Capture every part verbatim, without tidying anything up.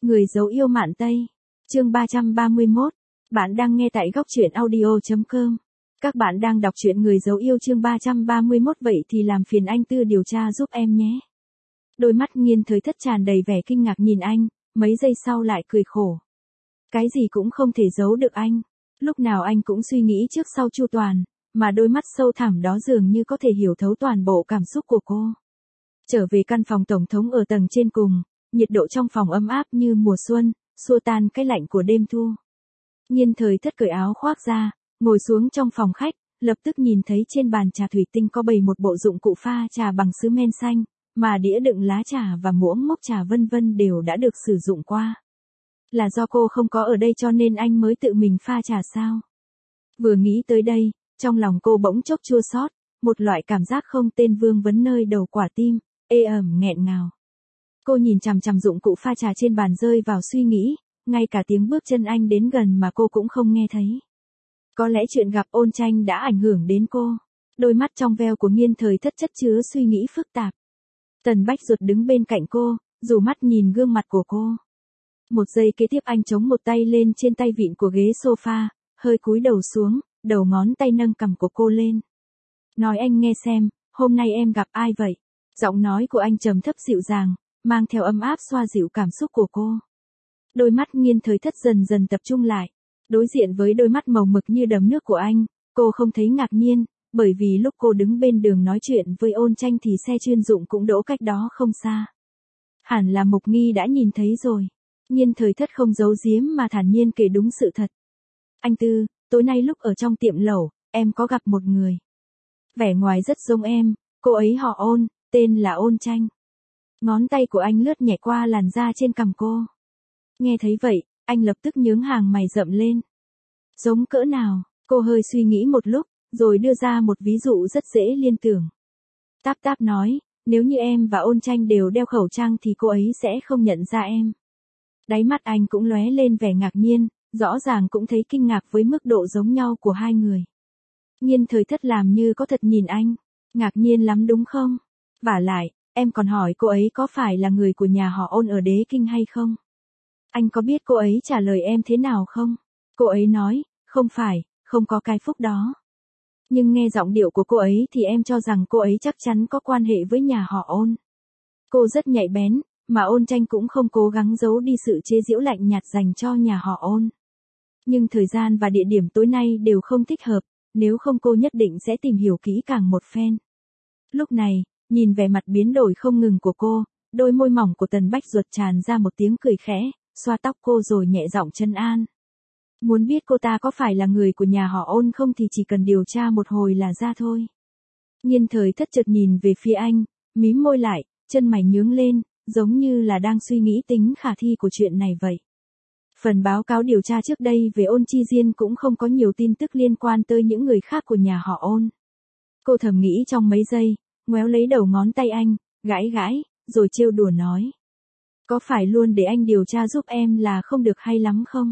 Người dấu yêu Mạn Tây. Chương ba trăm ba mươi mốt. Bạn đang nghe tại góc truyện audio chấm com. Các bạn đang đọc truyện Người dấu yêu chương ba trăm ba mươi mốt, vậy thì làm phiền anh Tư điều tra giúp em nhé. Đôi mắt Nghiên Thời Thất tràn đầy vẻ kinh ngạc nhìn anh, mấy giây sau lại cười khổ. Cái gì cũng không thể giấu được anh. Lúc nào anh cũng suy nghĩ trước sau chu toàn, mà đôi mắt sâu thẳm đó dường như có thể hiểu thấu toàn bộ cảm xúc của cô. Trở về căn phòng tổng thống ở tầng trên cùng, nhiệt độ trong phòng ấm áp như mùa xuân, xua tan cái lạnh của đêm thu. Nghiên Thời Thất cởi áo khoác ra, ngồi xuống trong phòng khách, lập tức nhìn thấy trên bàn trà thủy tinh có bày một bộ dụng cụ pha trà bằng sứ men xanh, mà đĩa đựng lá trà và muỗng mốc trà vân vân đều đã được sử dụng qua. Là do cô không có ở đây cho nên anh mới tự mình pha trà sao? Vừa nghĩ tới đây, trong lòng cô bỗng chốc chua xót, một loại cảm giác không tên vương vấn nơi đầu quả tim, ê ẩm nghẹn ngào. Cô nhìn chằm chằm dụng cụ pha trà trên bàn rơi vào suy nghĩ, ngay cả tiếng bước chân anh đến gần mà cô cũng không nghe thấy. Có lẽ chuyện gặp Ôn Tranh đã ảnh hưởng đến cô. Đôi mắt trong veo của Nghiên Thời Thất chất chứa suy nghĩ phức tạp. Tần Bách Duật đứng bên cạnh cô, dù mắt nhìn gương mặt của cô. Một giây kế tiếp anh chống một tay lên trên tay vịn của ghế sofa, hơi cúi đầu xuống, đầu ngón tay nâng cằm của cô lên. Nói anh nghe xem, hôm nay em gặp ai vậy? Giọng nói của anh trầm thấp dịu dàng, mang theo ấm áp xoa dịu cảm xúc của cô. Đôi mắt Nghiên Thời Thất dần dần tập trung lại. Đối diện với đôi mắt màu mực như đầm nước của anh, cô không thấy ngạc nhiên, bởi vì lúc cô đứng bên đường nói chuyện với Ôn Tranh thì xe chuyên dụng cũng đỗ cách đó không xa. Hẳn là Mục Nghi đã nhìn thấy rồi. Nghiên Thời Thất không giấu giếm mà thản nhiên kể đúng sự thật. Anh Tư, tối nay lúc ở trong tiệm lẩu, em có gặp một người. Vẻ ngoài rất giống em, cô ấy họ Ôn, tên là Ôn Tranh. Ngón tay của anh lướt nhẹ qua làn da trên cằm cô. Nghe thấy vậy, anh lập tức nhướng hàng mày rậm lên. Giống cỡ nào? Cô hơi suy nghĩ một lúc, rồi đưa ra một ví dụ rất dễ liên tưởng. Táp Táp nói, nếu như em và Ôn Tranh đều đeo khẩu trang thì cô ấy sẽ không nhận ra em. Đáy mắt anh cũng lóe lên vẻ ngạc nhiên, rõ ràng cũng thấy kinh ngạc với mức độ giống nhau của hai người. Nghiên Thời Thất làm như có thật nhìn anh. Ngạc nhiên lắm đúng không? Vả lại, em còn hỏi cô ấy có phải là người của nhà họ Ôn ở Đế Kinh hay không? Anh có biết cô ấy trả lời em thế nào không? Cô ấy nói, không phải, không có cái phúc đó. Nhưng nghe giọng điệu của cô ấy thì em cho rằng cô ấy chắc chắn có quan hệ với nhà họ Ôn. Cô rất nhạy bén, mà Ôn Tranh cũng không cố gắng giấu đi sự chế giễu lạnh nhạt dành cho nhà họ Ôn. Nhưng thời gian và địa điểm tối nay đều không thích hợp, nếu không cô nhất định sẽ tìm hiểu kỹ càng một phen. Lúc này, nhìn vẻ mặt biến đổi không ngừng của cô, đôi môi mỏng của Tần Bách Duật tràn ra một tiếng cười khẽ, xoa tóc cô rồi nhẹ giọng trấn an. Muốn biết cô ta có phải là người của nhà họ Ôn không thì chỉ cần điều tra một hồi là ra thôi. Nghiên Thời Thất chợt nhìn về phía anh, mím môi lại, chân mày nhướng lên, giống như là đang suy nghĩ tính khả thi của chuyện này vậy. Phần báo cáo điều tra trước đây về Ôn Chi Diên cũng không có nhiều tin tức liên quan tới những người khác của nhà họ Ôn. Cô thầm nghĩ trong mấy giây, ngoéo lấy đầu ngón tay anh, gãi gãi, rồi trêu đùa nói. Có phải luôn để anh điều tra giúp em là không được hay lắm không?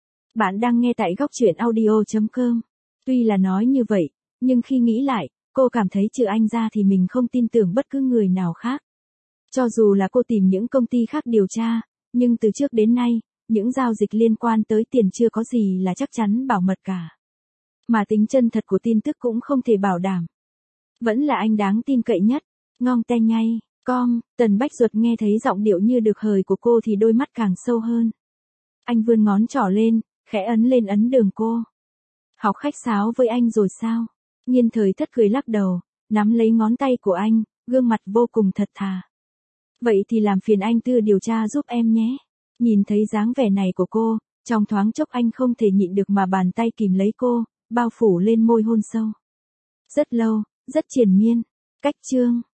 Bạn đang nghe tại góc truyện audio chấm com. Tuy là nói như vậy, nhưng khi nghĩ lại, cô cảm thấy trừ anh ra thì mình không tin tưởng bất cứ người nào khác. Cho dù là cô tìm những công ty khác điều tra, nhưng từ trước đến nay, những giao dịch liên quan tới tiền chưa có gì là chắc chắn bảo mật cả. Mà tính chân thật của tin tức cũng không thể bảo đảm. Vẫn là anh đáng tin cậy nhất. Ngong tay ngay, com, Tần Bách Duật nghe thấy giọng điệu như được hời của cô thì đôi mắt càng sâu hơn. Anh vươn ngón trỏ lên, khẽ ấn lên ấn đường cô. Học khách sáo với anh rồi sao? Nghiên Thời Thất cười lắc đầu, nắm lấy ngón tay của anh, gương mặt vô cùng thật thà. Vậy thì làm phiền anh Tư điều tra giúp em nhé. Nhìn thấy dáng vẻ này của cô, trong thoáng chốc anh không thể nhịn được mà bàn tay kìm lấy cô, bao phủ lên môi hôn sâu. Rất lâu, rất triền miên. Cách chương.